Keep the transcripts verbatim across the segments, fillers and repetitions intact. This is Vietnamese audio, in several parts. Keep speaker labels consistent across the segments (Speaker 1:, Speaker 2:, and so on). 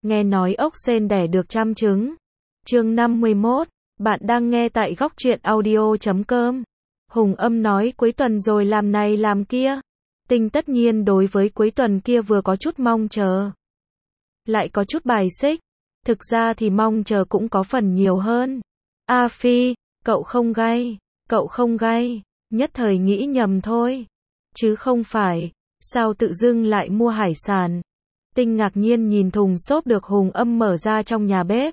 Speaker 1: nghe nói ốc sên đẻ được trăm trứng. Chương năm mươi mốt, bạn đang nghe tại góc truyện audio chấm com. Hùng Âm nói cuối tuần rồi làm này làm kia. Tinh tất nhiên đối với cuối tuần kia vừa có chút mong chờ, lại có chút bài xích. Thực ra thì mong chờ cũng có phần nhiều hơn. A Phi, cậu không gay, cậu không gay, nhất thời nghĩ nhầm thôi. Chứ không phải, sao tự dưng lại mua hải sản. Tinh ngạc nhiên nhìn thùng xốp được Hùng Âm mở ra trong nhà bếp.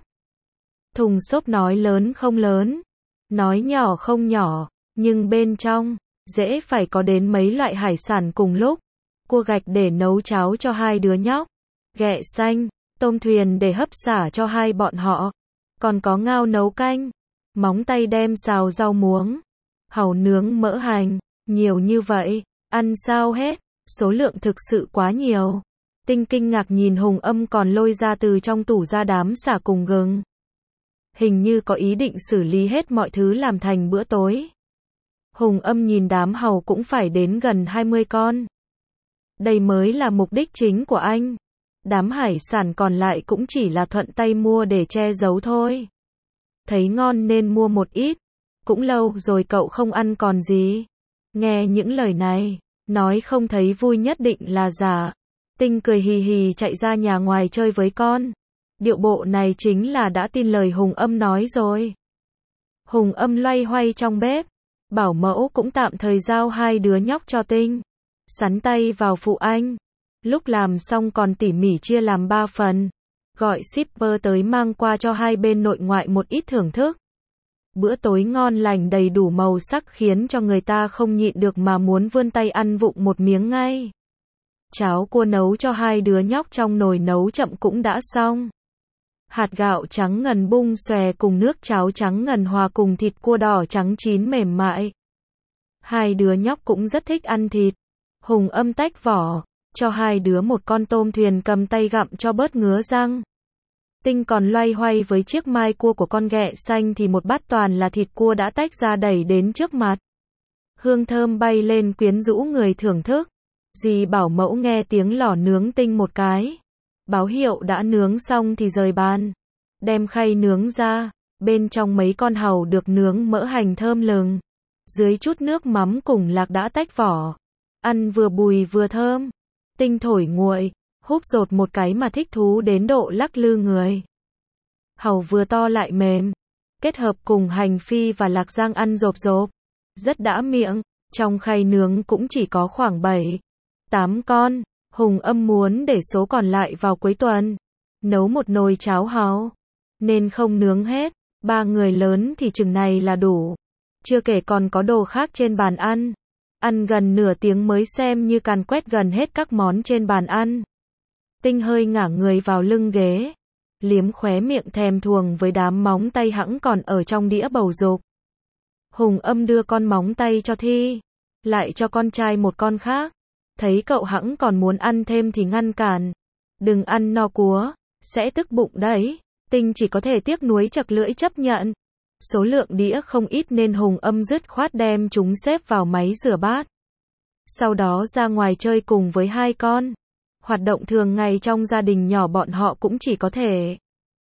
Speaker 1: Thùng xốp nói lớn không lớn, nói nhỏ không nhỏ, nhưng bên trong, dễ phải có đến mấy loại hải sản cùng lúc. Cua gạch để nấu cháo cho hai đứa nhóc, ghẹ xanh, tôm thuyền để hấp xả cho hai bọn họ, còn có ngao nấu canh, móng tay đem xào rau muống, hàu nướng mỡ hành, nhiều như vậy, ăn sao hết, số lượng thực sự quá nhiều. Tinh kinh ngạc nhìn Hùng Âm còn lôi ra từ trong tủ ra đám xả cùng gừng. Hình như có ý định xử lý hết mọi thứ làm thành bữa tối. Hùng Âm nhìn đám hàu cũng phải đến gần hai mươi con. Đây mới là mục đích chính của anh. Đám hải sản còn lại cũng chỉ là thuận tay mua để che giấu thôi. Thấy ngon nên mua một ít. Cũng lâu rồi cậu không ăn còn gì. Nghe những lời này, nói không thấy vui nhất định là giả. Tinh cười hì hì chạy ra nhà ngoài chơi với con. Điệu bộ này chính là đã tin lời Hùng Âm nói rồi. Hùng Âm loay hoay trong bếp. Bảo mẫu cũng tạm thời giao hai đứa nhóc cho Tinh. Sắn tay vào phụ anh. Lúc làm xong còn tỉ mỉ chia làm ba phần. Gọi shipper tới mang qua cho hai bên nội ngoại một ít thưởng thức. Bữa tối ngon lành đầy đủ màu sắc khiến cho người ta không nhịn được mà muốn vươn tay ăn vụng một miếng ngay. Cháo cua nấu cho hai đứa nhóc trong nồi nấu chậm cũng đã xong. Hạt gạo trắng ngần bung xòe cùng nước cháo trắng ngần hòa cùng thịt cua đỏ trắng chín mềm mại. Hai đứa nhóc cũng rất thích ăn thịt. Hùng Âm tách vỏ, cho hai đứa một con tôm thuyền cầm tay gặm cho bớt ngứa răng. Tinh còn loay hoay với chiếc mai cua của con ghẹ xanh thì một bát toàn là thịt cua đã tách ra đẩy đến trước mặt. Hương thơm bay lên quyến rũ người thưởng thức. Dì bảo mẫu nghe tiếng lò nướng Tinh một cái. Báo hiệu đã nướng xong thì rời bàn. Đem khay nướng ra, bên trong mấy con hàu được nướng mỡ hành thơm lừng. Dưới chút nước mắm cùng lạc đã tách vỏ. Ăn vừa bùi vừa thơm. Tinh thổi nguội, húp rột một cái mà thích thú đến độ lắc lư người. Hàu vừa to lại mềm, kết hợp cùng hành phi và lạc rang ăn rộp rộp. Rất đã miệng, trong khay nướng cũng chỉ có khoảng bảy, tám con. Hùng Âm muốn để số còn lại vào cuối tuần. Nấu một nồi cháo hàu, nên không nướng hết. Ba người lớn thì chừng này là đủ. Chưa kể còn có đồ khác trên bàn ăn. Ăn gần nửa tiếng mới xem như càn quét gần hết các món trên bàn ăn. Tinh hơi ngả người vào lưng ghế, liếm khóe miệng thèm thuồng với đám móng tay hẵng còn ở trong đĩa bầu dục. Hùng Âm đưa con móng tay cho Thi, lại cho con trai một con khác. Thấy cậu hẵng còn muốn ăn thêm thì ngăn cản. Đừng ăn no cúa, sẽ tức bụng đấy. Tinh chỉ có thể tiếc nuối chật lưỡi chấp nhận. Số lượng đĩa không ít nên Hùng Âm dứt khoát đem chúng xếp vào máy rửa bát. Sau đó ra ngoài chơi cùng với hai con. Hoạt động thường ngày trong gia đình nhỏ bọn họ cũng chỉ có thể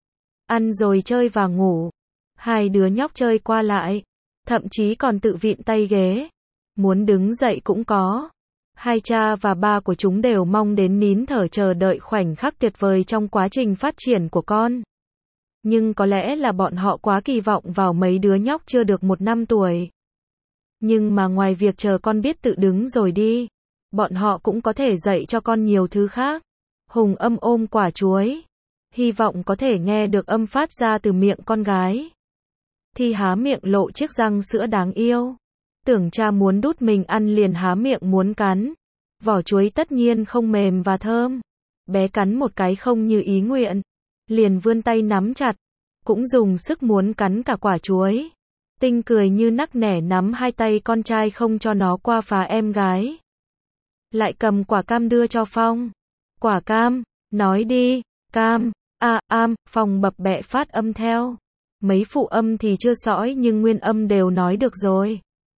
Speaker 1: ăn rồi chơi và ngủ. Hai đứa nhóc chơi qua lại, thậm chí còn tự vịn tay ghế. Muốn đứng dậy cũng có. Hai cha và ba của chúng đều mong đến nín thở chờ đợi khoảnh khắc tuyệt vời trong quá trình phát triển của con. Nhưng có lẽ là bọn họ quá kỳ vọng vào mấy đứa nhóc chưa được một năm tuổi. Nhưng mà ngoài việc chờ con biết tự đứng rồi đi, bọn họ cũng có thể dạy cho con nhiều thứ khác. Hùng Âm ôm quả chuối, hy vọng có thể nghe được âm phát ra từ miệng con gái. Thi há miệng lộ chiếc răng sữa đáng yêu. Tưởng cha muốn đút mình ăn liền há miệng muốn cắn. Vỏ chuối tất nhiên không mềm và thơm. Bé cắn một cái không như ý nguyện. Liền vươn tay nắm chặt. Cũng dùng sức muốn cắn cả quả chuối. Tinh cười như nắc nẻ nắm hai tay con trai không cho nó qua phá em gái. Lại cầm quả cam đưa cho Phong. Quả cam, nói đi, cam, a, am, Phong bập bẹ phát âm theo. Mấy phụ âm thì chưa sõi nhưng nguyên âm đều nói được rồi.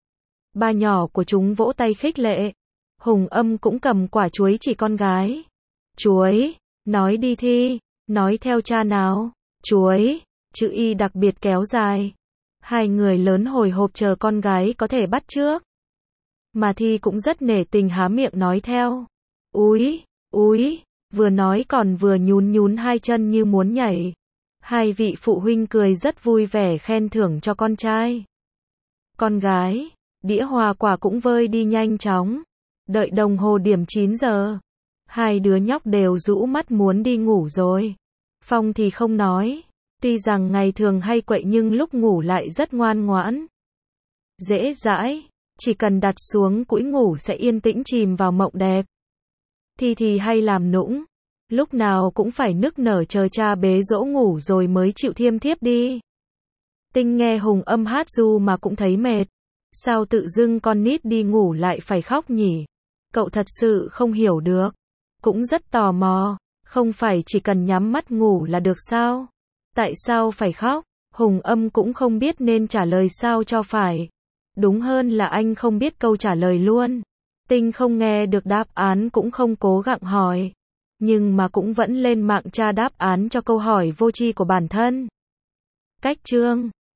Speaker 1: Ba nhỏ của chúng vỗ tay khích lệ. Hùng Âm cũng cầm quả chuối chỉ con gái. Chuối, nói đi Thi. Nói theo cha nào. Chuối, chữ y đặc biệt kéo dài. Hai người lớn hồi hộp chờ con gái có thể bắt chước. Mà Thi cũng rất nể tình há miệng nói theo. Úi, úi, vừa nói còn vừa nhún nhún hai chân như muốn nhảy. Hai vị phụ huynh cười rất vui vẻ khen thưởng cho con trai. Con gái, đĩa hoa quả cũng vơi đi nhanh chóng. Đợi đồng hồ điểm chín giờ. Hai đứa nhóc đều rũ mắt muốn đi ngủ rồi. Phong thì không nói. Tuy rằng ngày thường hay quậy nhưng lúc ngủ lại rất ngoan ngoãn. Dễ dãi, chỉ cần đặt xuống cũi ngủ sẽ yên tĩnh chìm vào mộng đẹp. Thi thì hay làm nũng. Lúc nào cũng phải nức nở chờ cha bế dỗ ngủ rồi mới chịu thiêm thiếp đi. Tinh nghe Hùng Âm hát ru mà cũng thấy mệt. Sao tự dưng con nít đi ngủ lại phải khóc nhỉ? Cậu thật sự không hiểu được. Cũng rất tò mò. Không phải chỉ cần nhắm mắt ngủ là được sao? Tại sao phải khóc? Hùng Âm cũng không biết nên trả lời sao cho phải. Đúng hơn là anh không biết câu trả lời luôn. Tinh không nghe được đáp án cũng không cố gắng hỏi. Nhưng mà cũng vẫn lên mạng tra đáp án cho câu hỏi vô tri của bản thân. Cách chương